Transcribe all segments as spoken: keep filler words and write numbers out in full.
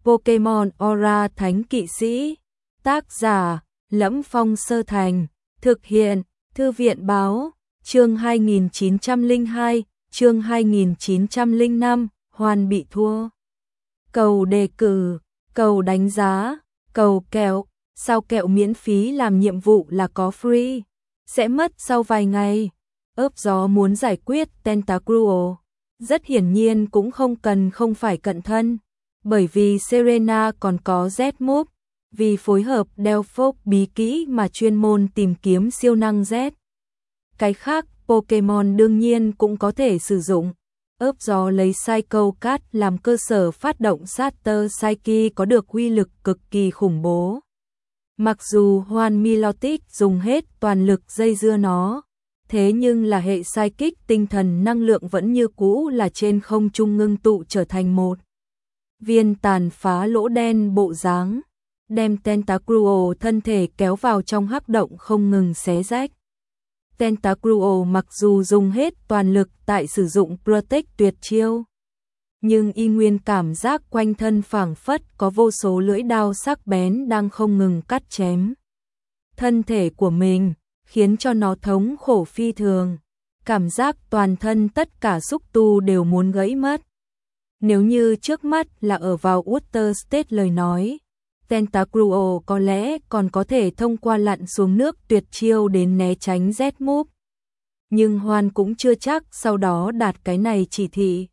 Pokémon Aura Thánh Kỵ Sĩ. Tác giả: Lẫm Phong Sơ Thành. Thực hiện: Thư viện báo. Chương hai nghìn chín trăm lẻ hai, chương hai nghìn chín trăm lẻ năm, Hoan bị thua. Cầu đề cử, cầu đánh giá, cầu kẹo, sao kẹo miễn phí làm nhiệm vụ là có free, sẽ mất sau vài ngày. Ớp gió muốn giải quyết Tentacruel, rất hiển nhiên cũng không cần không phải cận thân, bởi vì Serena còn có Z-Move, vì phối hợp Delphox bí kỹ mà chuyên môn tìm kiếm siêu năng Z. Cái khác, Pokémon đương nhiên cũng có thể sử dụng. Ớp gió lấy Psycho Cat làm cơ sở phát động Starter Psyche có được uy lực cực kỳ khủng bố. Mặc dù Hoan Milotic dùng hết toàn lực dây dưa nó, thế nhưng là hệ Psychic tinh thần năng lượng vẫn như cũ là trên không trung ngưng tụ trở thành một viên tàn phá lỗ đen bộ dáng, đem Tentacruel thân thể kéo vào trong hắc động không ngừng xé rách. Tentacruel mặc dù dùng hết toàn lực tại sử dụng Protect tuyệt chiêu, nhưng y nguyên cảm giác quanh thân phảng phất có vô số lưỡi đao sắc bén đang không ngừng cắt chém thân thể của mình, khiến cho nó thống khổ phi thường, cảm giác toàn thân tất cả xúc tu đều muốn gãy mất. Nếu như trước mắt là ở vào Water State lời nói, Tentacruel có lẽ còn có thể thông qua lặn xuống nước tuyệt chiêu đến né tránh Z-Move. Nhưng Hoan cũng chưa chắc sau đó đạt cái này chỉ thị.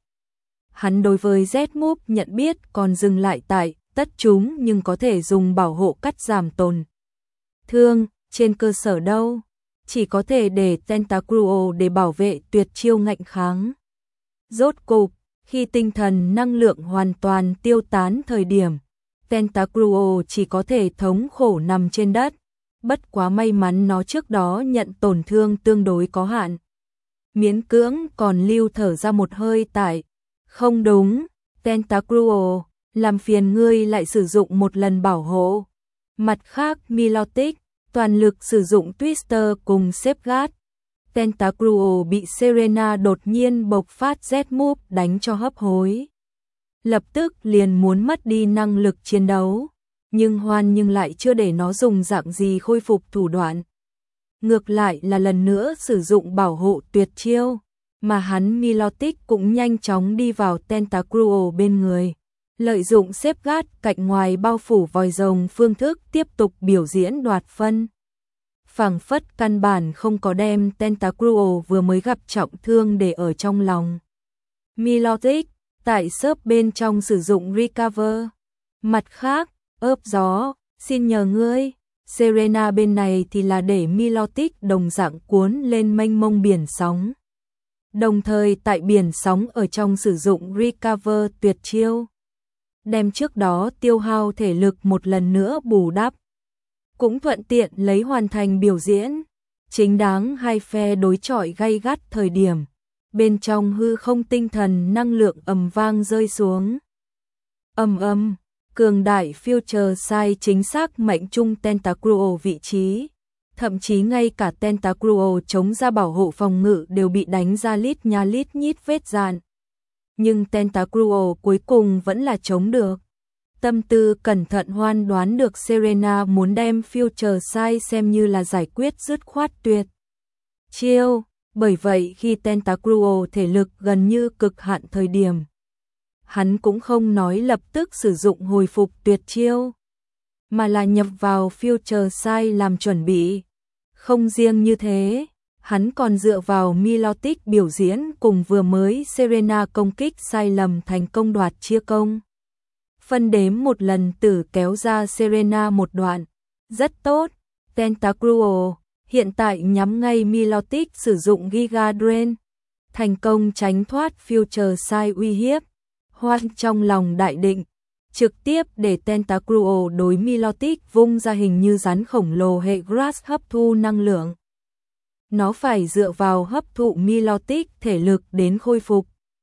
Hắn đối với Z-Move nhận biết còn dừng lại tại tất chúng nhưng có thể dùng bảo hộ cắt giảm tổn thương, trên cơ sở đâu, chỉ có thể để Tentacruel để bảo vệ tuyệt chiêu ngạnh kháng. Rốt cục, khi tinh thần năng lượng hoàn toàn tiêu tán thời điểm, Tentacruel chỉ có thể thống khổ nằm trên đất, bất quá may mắn nó trước đó nhận tổn thương tương đối có hạn. Miễn cưỡng còn lưu thở ra một hơi tại, không đúng, Tentacruel, làm phiền ngươi lại sử dụng một lần bảo hộ. Mặt khác Milotic, toàn lực sử dụng Twister cùng Safeguard. Tentacruel bị Serena đột nhiên bộc phát Z-Move đánh cho hấp hối. Lập tức liền muốn mất đi năng lực chiến đấu, nhưng Hoan nhưng lại chưa để nó dùng dạng gì khôi phục thủ đoạn. Ngược lại là lần nữa sử dụng bảo hộ tuyệt chiêu, mà hắn Milotic cũng nhanh chóng đi vào Tentacruel bên người, lợi dụng Safeguard cạnh ngoài bao phủ vòi rồng phương thức tiếp tục biểu diễn đoạt phân. Phảng phất căn bản không có đem Tentacruel vừa mới gặp trọng thương để ở trong lòng. Milotic tại shop bên trong sử dụng Recover. Mặt khác, ớp gió, xin nhờ ngươi. Serena bên này thì là để Milotic đồng dạng cuốn lên mênh mông biển sóng. Đồng thời tại biển sóng ở trong sử dụng Recover tuyệt chiêu, đem trước đó tiêu hao thể lực một lần nữa bù đắp. Cũng thuận tiện lấy hoàn thành biểu diễn. Chính đáng hai phe đối chọi gay gắt thời điểm, bên trong hư không tinh thần năng lượng ầm vang rơi xuống. Ầm ầm, cường đại Future Sight chính xác mệnh trung Tentacruel vị trí, thậm chí ngay cả Tentacruel chống ra bảo hộ phòng ngự đều bị đánh ra lít nha lít nhít vết dạn. Nhưng Tentacruel cuối cùng vẫn là chống được. Tâm tư cẩn thận Hoan đoán được Serena muốn đem Future Sight xem như là giải quyết dứt khoát tuyệt chiêu, bởi vậy khi Tentacruel thể lực gần như cực hạn thời điểm, hắn cũng không nói lập tức sử dụng hồi phục tuyệt chiêu, mà là nhập vào Future Sight làm chuẩn bị. Không riêng như thế, hắn còn dựa vào Milotic biểu diễn cùng vừa mới Serena công kích sai lầm thành công đoạt chia công. Phân đếm một lần tử kéo ra Serena một đoạn. Rất tốt, Tentacruel hiện tại nhắm ngay Milotic sử dụng Giga Drain, thành công tránh thoát Future Sight uy hiếp. Hoan trong lòng đại định, trực tiếp để Tentacruel đối Milotic vung ra hình như rắn khổng lồ hệ Grass hấp thu năng lượng. Nó phải dựa vào hấp thụ Milotic thể lực đến khôi phục.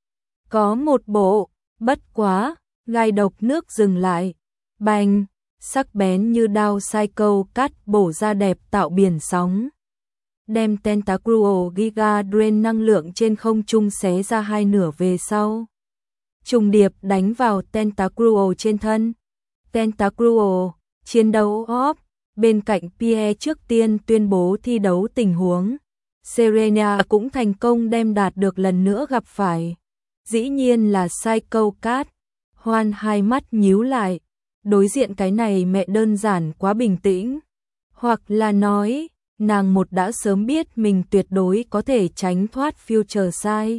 Có một bộ, bất quá, gai độc nước dừng lại. Bành, sắc bén như đao Psycho Cat bổ ra đẹp tạo biển sóng. Đem Tentacruel Giga Drain năng lượng trên không trung xé ra hai nửa về sau. trùng điệp đánh vào Tentacruel trên thân. Tentacruel, chiến đấu off, bên cạnh Pierre trước tiên tuyên bố thi đấu tình huống. Serena cũng thành công đem đạt được lần nữa gặp phải. Dĩ nhiên là Psycho Cat. Hoan hai mắt nhíu lại. Đối diện cái này mẹ đơn giản quá bình tĩnh. Hoặc là nói, nàng một đã sớm biết mình tuyệt đối có thể tránh thoát future sai.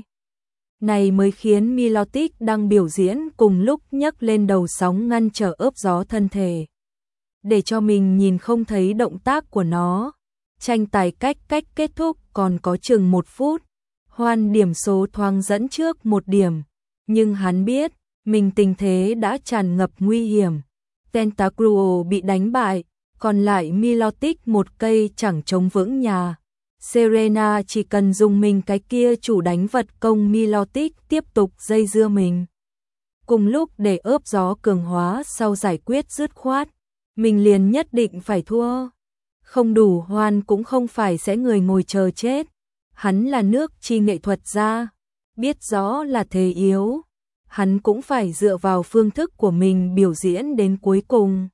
Này mới khiến Milotic đang biểu diễn cùng lúc nhấc lên đầu sóng ngăn trở ướp gió thân thể. Để cho mình nhìn không thấy động tác của nó. Tranh tài cách cách kết thúc còn có chừng một phút. Hoan điểm số thoáng dẫn trước một điểm. Nhưng hắn biết, mình tình thế đã tràn ngập nguy hiểm. Tentacruel bị đánh bại, còn lại Milotic một cây chẳng chống vững nhà. Serena chỉ cần dùng mình cái kia chủ đánh vật công Milotic tiếp tục dây dưa mình. Cùng lúc để ướp gió cường hóa sau giải quyết dứt khoát, mình liền nhất định phải thua. Không đủ Hoan cũng không phải sẽ người ngồi chờ chết. Hắn là nước chi nghệ thuật gia, biết rõ là thế yếu. Hắn cũng phải dựa vào phương thức của mình biểu diễn đến cuối cùng.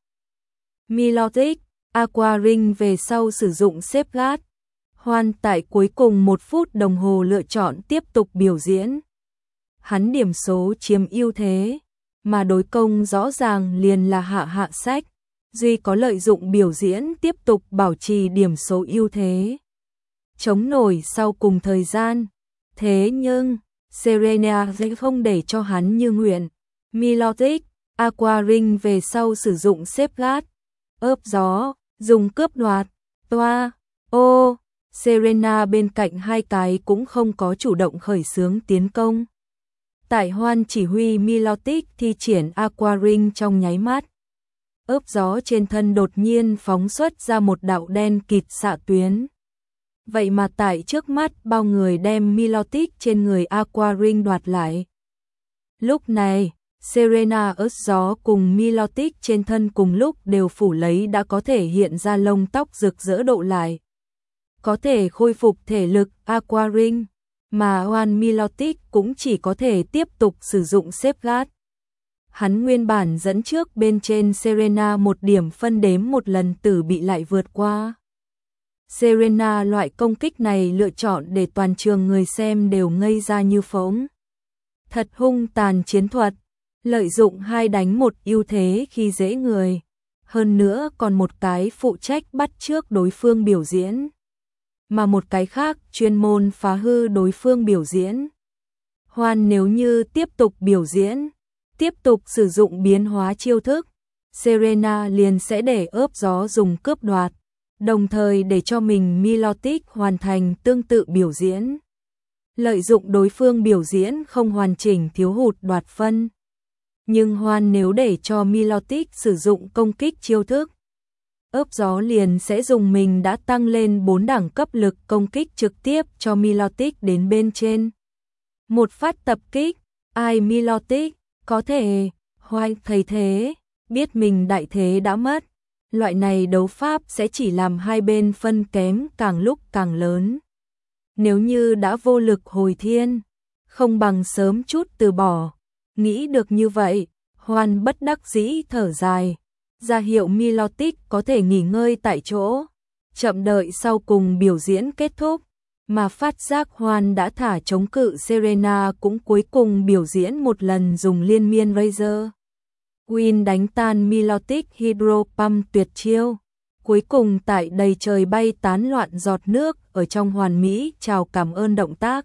Milotic, Aqua Ring về sau sử dụng xếp gát. Hoan tại cuối cùng một phút đồng hồ lựa chọn tiếp tục biểu diễn. Hắn điểm số chiếm ưu thế, mà đối công rõ ràng liền là hạ hạ sách. Duy có lợi dụng biểu diễn tiếp tục bảo trì điểm số ưu thế. Chống nổi sau cùng thời gian. Thế nhưng, Serena sẽ không để cho hắn như nguyện. Milotic, Aqua Ring về sau sử dụng xếp gát. Ướp gió, dùng cướp đoạt. Toa, ô, Serena bên cạnh hai cái cũng không có chủ động khởi xướng tiến công. Tại Hoan chỉ huy Milotic thi triển Aqua Ring trong nháy mắt. Ướp gió trên thân đột nhiên phóng xuất ra một đạo đen kịt xạ tuyến. Vậy mà tại trước mắt bao người đem Milotic trên người Aqua Ring đoạt lại. Lúc này, Serena ướp gió cùng Milotic trên thân cùng lúc đều phủ lấy đã có thể hiện ra lông tóc rực rỡ độ lại. Có thể khôi phục thể lực Aqua Ring, mà Hoan Milotic cũng chỉ có thể tiếp tục sử dụng xếp gát. Hắn nguyên bản dẫn trước bên trên Serena một điểm phân đếm một lần tử bị lại vượt qua. Serena loại công kích này lựa chọn để toàn trường người xem đều ngây ra như phỗng. Thật hung tàn chiến thuật, lợi dụng hai đánh một ưu thế khi dễ người. Hơn nữa còn một cái phụ trách bắt chước đối phương biểu diễn. Mà một cái khác chuyên môn phá hư đối phương biểu diễn. Hoan nếu như tiếp tục biểu diễn, tiếp tục sử dụng biến hóa chiêu thức, Serena liền sẽ để ướp gió dùng cướp đoạt, đồng thời để cho mình Milotic hoàn thành tương tự biểu diễn. Lợi dụng đối phương biểu diễn không hoàn chỉnh thiếu hụt đoạt phân. Nhưng Hoan nếu để cho Milotic sử dụng công kích chiêu thức, ướp gió liền sẽ dùng mình đã tăng lên bốn đẳng cấp lực công kích trực tiếp cho Milotic đến bên trên. Một phát tập kích, ai Milotic, có thể, Hoan thấy thế, biết mình đại thế đã mất. Loại này đấu pháp sẽ chỉ làm hai bên phân kém càng lúc càng lớn. Nếu như đã vô lực hồi thiên, không bằng sớm chút từ bỏ. Nghĩ được như vậy, Hoan bất đắc dĩ thở dài, ra hiệu Milotic có thể nghỉ ngơi tại chỗ, chậm đợi sau cùng biểu diễn kết thúc, mà phát giác Hoan đã thả chống cự Serena cũng cuối cùng biểu diễn một lần dùng liên miên Razor Win đánh tan Milotic Hydro Pump tuyệt chiêu, cuối cùng tại đầy trời bay tán loạn giọt nước ở trong hoàn mỹ chào cảm ơn động tác.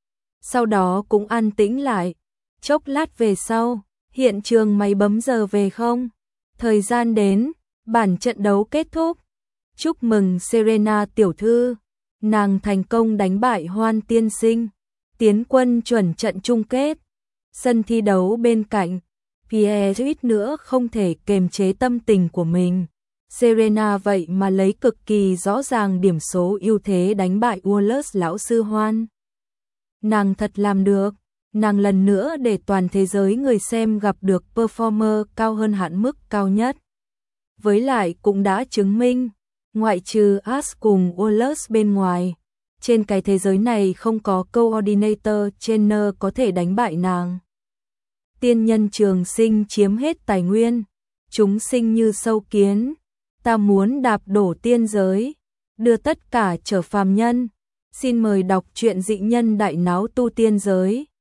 Sau đó cũng an tĩnh lại, chốc lát về sau, hiện trường máy bấm giờ về không? Thời gian đến, bản trận đấu kết thúc. Chúc mừng Serena tiểu thư, nàng thành công đánh bại Hoan tiên sinh, tiến quân chuẩn trận chung kết. Sân thi đấu bên cạnh, Pierre suýt nữa không thể kềm chế tâm tình của mình. Serena vậy mà lấy cực kỳ rõ ràng điểm số ưu thế đánh bại Wallace lão sư Hoan. Nàng thật làm được, nàng lần nữa để toàn thế giới người xem gặp được performer cao hơn hạn mức cao nhất. Với lại cũng đã chứng minh, ngoại trừ Ash cùng Wallace bên ngoài, trên cái thế giới này không có coordinator trainer có thể đánh bại nàng. tiên nhân trường sinh chiếm hết tài nguyên, chúng sinh như sâu kiến, ta muốn đạp đổ tiên giới, đưa tất cả trở phàm nhân. Xin mời đọc truyện Dị Nhân Đại Náo Tu Tiên Giới.